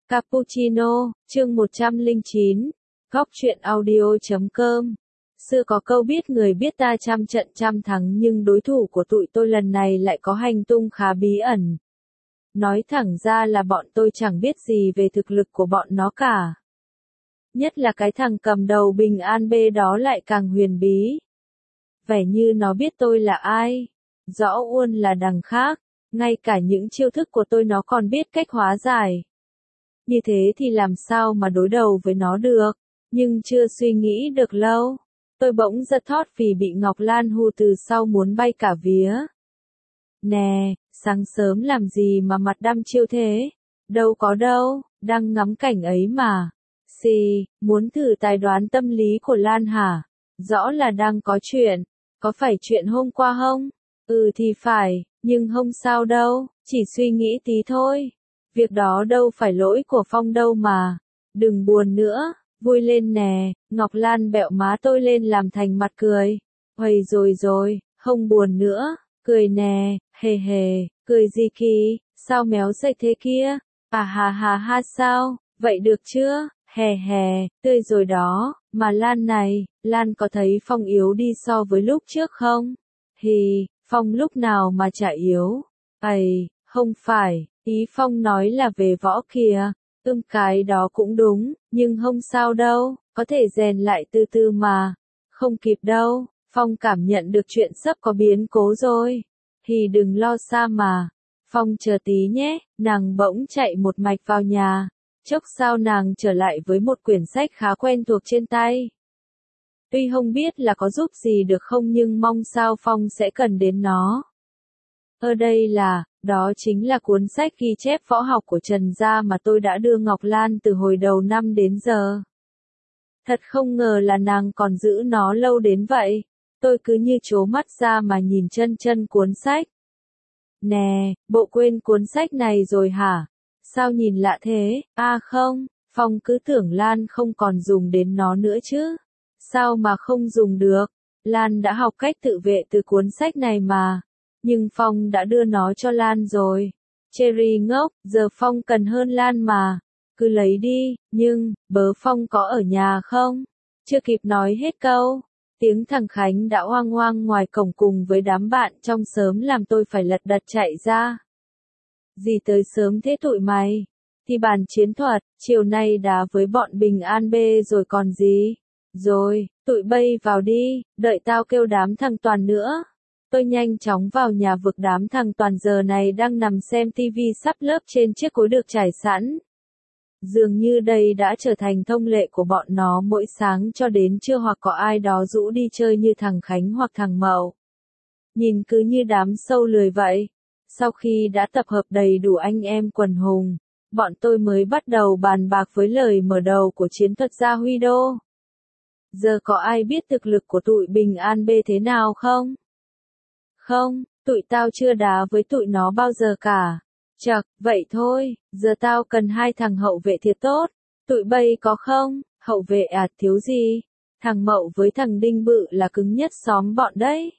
Cappuccino, chương 109, Góc truyện audio.com. Xưa có câu biết người biết ta trăm trận trăm thắng, nhưng đối thủ của tụi tôi lần này lại có hành tung khá bí ẩn. Nói thẳng ra là bọn tôi chẳng biết gì về thực lực của bọn nó cả. Nhất là cái thằng cầm đầu Bình An B đó lại càng huyền bí. Vẻ như nó biết tôi là ai. Rõ uôn là đằng khác, ngay cả những chiêu thức của tôi nó còn biết cách hóa giải. Như thế thì làm sao mà đối đầu với nó được, nhưng chưa suy nghĩ được lâu. Tôi bỗng giật thót vì bị Ngọc Lan hù từ sau muốn bay cả vía. Nè, sáng sớm làm gì mà mặt đăm chiêu thế? Đâu có đâu, đang ngắm cảnh ấy mà. Xì, muốn thử tài đoán tâm lý của Lan hả? Rõ là đang có chuyện. Có phải chuyện hôm qua không? Ừ thì phải, nhưng không sao đâu, chỉ suy nghĩ tí thôi. Việc đó đâu phải lỗi của Phong đâu mà. Đừng buồn nữa, vui lên nè. Ngọc Lan bẹo má tôi lên làm thành mặt cười. Huầy rồi, không buồn nữa, cười nè, hề hề, cười gì kỳ, sao méo sạch thế kia? À ha sao, vậy được chưa? Hè hè, tươi rồi đó, mà Lan này, Lan có thấy Phong yếu đi so với lúc trước không? Thì, Phong lúc nào mà chả yếu? Ây, không phải, ý Phong nói là về võ kìa. Cái đó cũng đúng, nhưng không sao đâu, có thể rèn lại từ từ mà. Không kịp đâu, Phong cảm nhận được chuyện sắp có biến cố rồi. Thì đừng lo xa mà. Phong chờ tí nhé, nàng bỗng chạy một mạch vào nhà. Chốc sau nàng trở lại với một quyển sách khá quen thuộc trên tay. Tuy không biết là có giúp gì được không, nhưng mong sao Phong sẽ cần đến nó. Ở đây đó chính là cuốn sách ghi chép võ học của Trần gia mà tôi đã đưa Ngọc Lan từ hồi đầu năm đến giờ. Thật không ngờ là nàng còn giữ nó lâu đến vậy. Tôi cứ như trố mắt ra mà nhìn chân cuốn sách. Nè, bộ quên cuốn sách này rồi hả? Sao nhìn lạ thế? À không, Phong cứ tưởng Lan không còn dùng đến nó nữa chứ. Sao mà không dùng được? Lan đã học cách tự vệ từ cuốn sách này mà. Nhưng Phong đã đưa nó cho Lan rồi. Cherry ngốc, giờ Phong cần hơn Lan mà. Cứ lấy đi, nhưng, bớ Phong có ở nhà không? Chưa kịp nói hết câu. Tiếng thằng Khánh đã oang oang ngoài cổng cùng với đám bạn trong xóm làm tôi phải lật đật chạy ra. Gì tới sớm thế tụi mày? Thì bàn chiến thuật, chiều nay đá với bọn Bình An B rồi còn gì? Rồi, tụi bay vào đi, đợi tao kêu đám thằng Toàn nữa. Tôi nhanh chóng vào nhà vực đám thằng Toàn giờ này đang nằm xem tivi sắp lớp trên chiếc gối được trải sẵn. Dường như đây đã trở thành thông lệ của bọn nó mỗi sáng cho đến trưa, hoặc có ai đó rủ đi chơi như thằng Khánh hoặc thằng Mậu. Nhìn cứ như đám sâu lười vậy. Sau khi đã tập hợp đầy đủ anh em quần hùng, bọn tôi mới bắt đầu bàn bạc với lời mở đầu của chiến thuật gia Huy Đô. Giờ có ai biết thực lực của tụi Bình An B thế nào không? Không, tụi tao chưa đá với tụi nó bao giờ cả. Chật, vậy thôi, giờ tao cần hai thằng hậu vệ thiệt tốt. Tụi bay có không? Hậu vệ à, thiếu gì? Thằng Mậu với thằng Đinh Bự là cứng nhất xóm bọn đấy.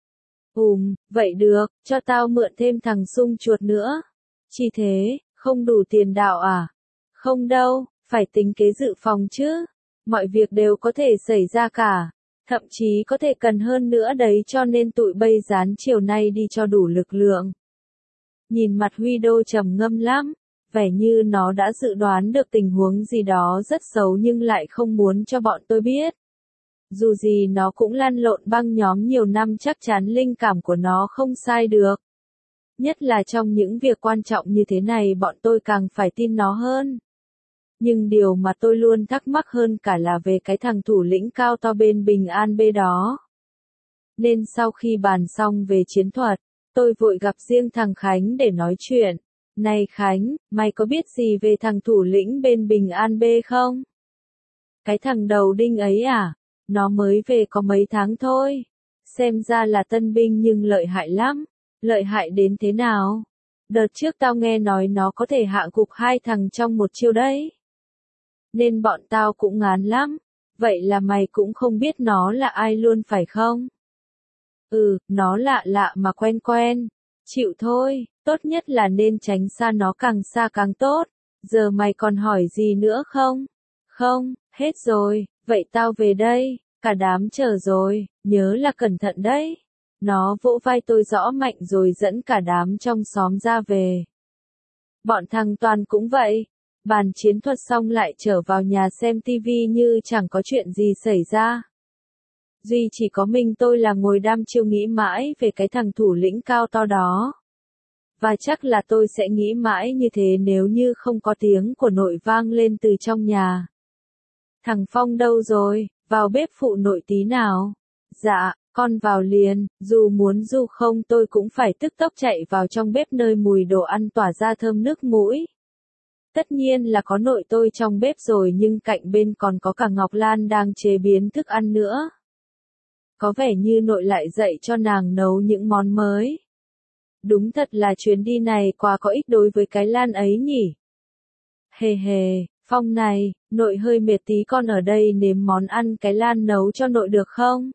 Vậy được, cho tao mượn thêm thằng Sung Chuột nữa. Chỉ thế, không đủ tiền đạo à? Không đâu, phải tính kế dự phòng chứ. Mọi việc đều có thể xảy ra cả. Thậm chí có thể cần hơn nữa đấy, cho nên tụi bay dán chiều nay đi cho đủ lực lượng. Nhìn mặt Huy Đô trầm ngâm lắm, vẻ như nó đã dự đoán được tình huống gì đó rất xấu nhưng lại không muốn cho bọn tôi biết. Dù gì nó cũng lăn lộn băng nhóm nhiều năm, chắc chắn linh cảm của nó không sai được. Nhất là trong những việc quan trọng như thế này bọn tôi càng phải tin nó hơn. Nhưng điều mà tôi luôn thắc mắc hơn cả là về cái thằng thủ lĩnh cao to bên Bình An B đó. Nên sau khi bàn xong về chiến thuật, tôi vội gặp riêng thằng Khánh để nói chuyện. Này Khánh, mày có biết gì về thằng thủ lĩnh bên Bình An B không? Cái thằng đầu đinh ấy à? Nó mới về có mấy tháng thôi. Xem ra là tân binh nhưng lợi hại lắm. Lợi hại đến thế nào? Đợt trước tao nghe nói nó có thể hạ gục hai thằng trong một chiêu đấy. Nên bọn tao cũng ngán lắm. Vậy là mày cũng không biết nó là ai luôn phải không? Nó lạ mà quen. Chịu thôi, tốt nhất là nên tránh xa nó, càng xa càng tốt. Giờ mày còn hỏi gì nữa không? Không, hết rồi, vậy tao về đây, cả đám chờ rồi, nhớ là cẩn thận đấy. Nó vỗ vai tôi rõ mạnh rồi dẫn cả đám trong xóm ra về. Bọn thằng Toàn cũng vậy. Bàn chiến thuật xong lại trở vào nhà xem tivi như chẳng có chuyện gì xảy ra. Duy chỉ có mình tôi là ngồi đăm chiêu nghĩ mãi về cái thằng thủ lĩnh cao to đó. Và chắc là tôi sẽ nghĩ mãi như thế nếu như không có tiếng của nội vang lên từ trong nhà. Thằng Phong đâu rồi, vào bếp phụ nội tí nào. Dạ, con vào liền, dù muốn dù không tôi cũng phải tức tốc chạy vào trong bếp nơi mùi đồ ăn tỏa ra thơm nước mũi. Tất nhiên là có nội tôi trong bếp rồi nhưng cạnh bên còn có cả Ngọc Lan đang chế biến thức ăn nữa. Có vẻ như nội lại dạy cho nàng nấu những món mới. Đúng thật là chuyến đi này quá có ích đối với cái Lan ấy nhỉ. Hề hề, Phong này, nội hơi mệt tí con ở đây nếm món ăn cái Lan nấu cho nội được không?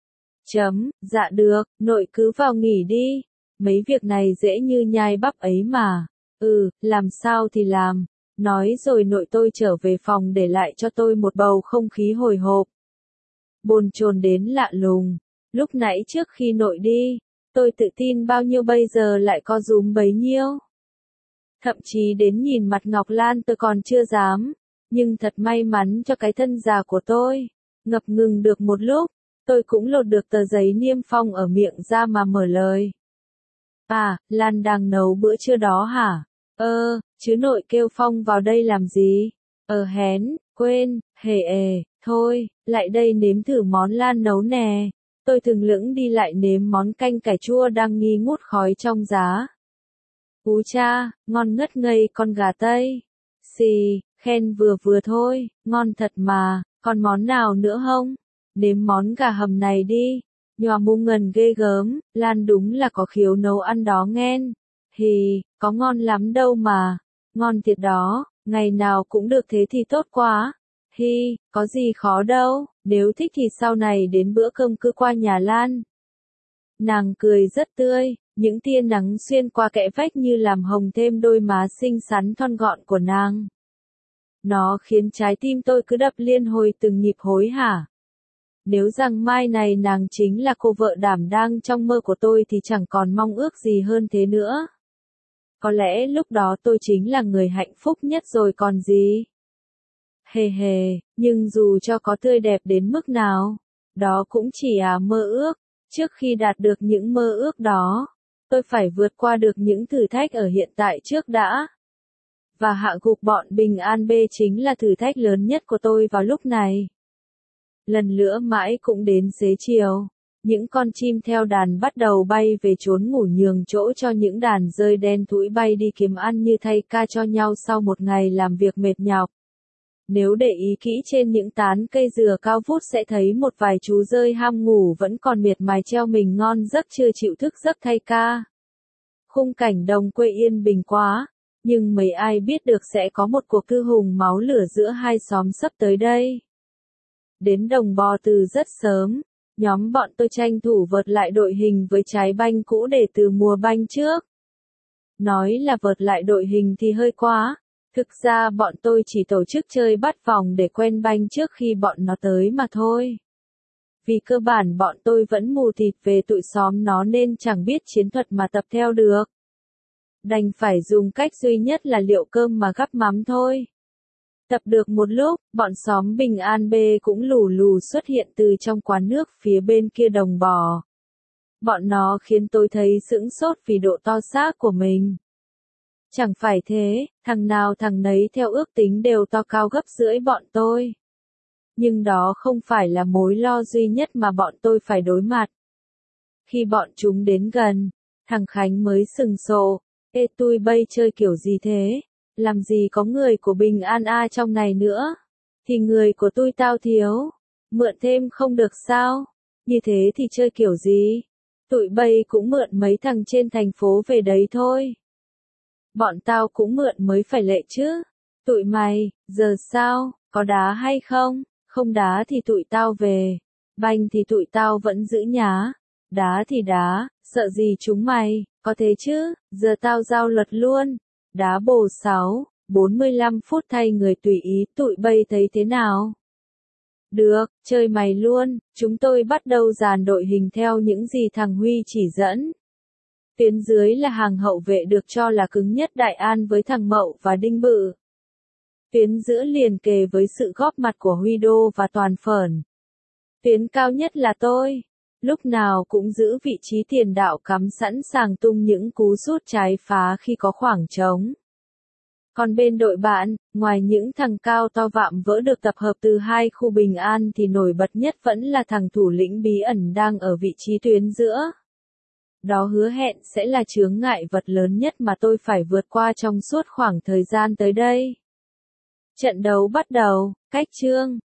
Dạ được, nội cứ vào nghỉ đi. Mấy việc này dễ như nhai bắp ấy mà. Làm sao thì làm. Nói rồi nội tôi trở về phòng để lại cho tôi một bầu không khí hồi hộp. Bồn chồn đến lạ lùng. Lúc nãy trước khi nội đi, tôi tự tin bao nhiêu bây giờ lại co rúm bấy nhiêu. Thậm chí đến nhìn mặt Ngọc Lan tôi còn chưa dám. Nhưng thật may mắn cho cái thân già của tôi. Ngập ngừng được một lúc, tôi cũng lột được tờ giấy niêm phong ở miệng ra mà mở lời. À, Lan đang nấu bữa trưa đó hả? Chứ nội kêu Phong vào đây làm gì? Hén, quên, thôi, lại đây nếm thử món Lan nấu nè. Tôi thường lững đi lại nếm món canh cải chua đang nghi ngút khói trong giá. Ú cha, ngon ngất ngây con gà Tây. Xì, khen vừa vừa thôi, ngon thật mà, còn món nào nữa không? Nếm món gà hầm này đi. Nhòa mu ngần ghê gớm, Lan đúng là có khiếu nấu ăn đó nghen. Có ngon lắm đâu mà. Ngon thiệt đó, ngày nào cũng được thế thì tốt quá. Có gì khó đâu, nếu thích thì sau này đến bữa cơm cứ qua nhà Lan. Nàng cười rất tươi, những tia nắng xuyên qua kẽ vách như làm hồng thêm đôi má xinh xắn thon gọn của nàng. Nó khiến trái tim tôi cứ đập liên hồi từng nhịp hối hả. Nếu rằng mai này nàng chính là cô vợ đảm đang trong mơ của tôi thì chẳng còn mong ước gì hơn thế nữa. Có lẽ lúc đó tôi chính là người hạnh phúc nhất rồi còn gì. Nhưng dù cho có tươi đẹp đến mức nào, đó cũng chỉ mơ ước. Trước khi đạt được những mơ ước đó, tôi phải vượt qua được những thử thách ở hiện tại trước đã. Và hạ gục bọn Bình An B chính là thử thách lớn nhất của tôi vào lúc này. Lần nữa mãi cũng đến xế chiều. Những con chim theo đàn bắt đầu bay về trốn ngủ nhường chỗ cho những đàn rơi đen thủi bay đi kiếm ăn như thay ca cho nhau sau một ngày làm việc mệt nhọc. Nếu để ý kỹ trên những tán cây dừa cao vút sẽ thấy một vài chú rơi ham ngủ vẫn còn miệt mài treo mình ngon giấc chưa chịu thức giấc thay ca. Khung cảnh đồng quê yên bình quá, nhưng mấy ai biết được sẽ có một cuộc cư hùng máu lửa giữa hai xóm sắp tới đây. Đến Đồng Bò từ rất sớm, nhóm bọn tôi tranh thủ vợt lại đội hình với trái banh cũ để từ mùa banh trước. Nói là vợt lại đội hình thì hơi quá, thực ra bọn tôi chỉ tổ chức chơi bắt vòng để quen banh trước khi bọn nó tới mà thôi. Vì cơ bản bọn tôi vẫn mù tịt về tụi xóm nó nên chẳng biết chiến thuật mà tập theo được. Đành phải dùng cách duy nhất là liệu cơm mà gắp mắm thôi. Tập được một lúc, bọn xóm Bình An B cũng lù lù xuất hiện từ trong quán nước phía bên kia Đồng Bò. Bọn nó khiến tôi thấy sững sốt vì độ to xác của mình. Chẳng phải thế, thằng nào thằng nấy theo ước tính đều to cao gấp rưỡi bọn tôi. Nhưng đó không phải là mối lo duy nhất mà bọn tôi phải đối mặt. Khi bọn chúng đến gần, thằng Khánh mới sừng sộ. Ê tui bây chơi kiểu gì thế? Làm gì có người của Bình An A trong này nữa? Thì người của tui tao thiếu. Mượn thêm không được sao? Như thế thì chơi kiểu gì? Tụi bây cũng mượn mấy thằng trên thành phố về đấy thôi. Bọn tao cũng mượn mới phải lệ chứ. Tụi mày, giờ sao, có đá hay không? Không đá thì tụi tao về. Banh thì tụi tao vẫn giữ nhá. Đá thì đá, sợ gì chúng mày, có thế chứ, giờ tao giao luật luôn. Đá bồ 6, 45 phút thay người tùy ý, tụi bay thấy thế nào? Được, chơi mày luôn, chúng tôi bắt đầu dàn đội hình theo những gì thằng Huy chỉ dẫn. Tuyến dưới là hàng hậu vệ được cho là cứng nhất Đại An với thằng Mậu và Đinh Bự. Tuyến giữa liền kề với sự góp mặt của Huy Đô và Toàn Phởn. Tuyến cao nhất là tôi, lúc nào cũng giữ vị trí tiền đạo cắm sẵn sàng tung những cú sút trái phá khi có khoảng trống. Còn bên đội bạn, ngoài những thằng cao to vạm vỡ được tập hợp từ hai khu bình an thì nổi bật nhất vẫn là thằng thủ lĩnh bí ẩn đang ở vị trí tuyến giữa. Đó hứa hẹn sẽ là chướng ngại vật lớn nhất mà tôi phải vượt qua trong suốt khoảng thời gian tới đây. Trận đấu bắt đầu, cách chương.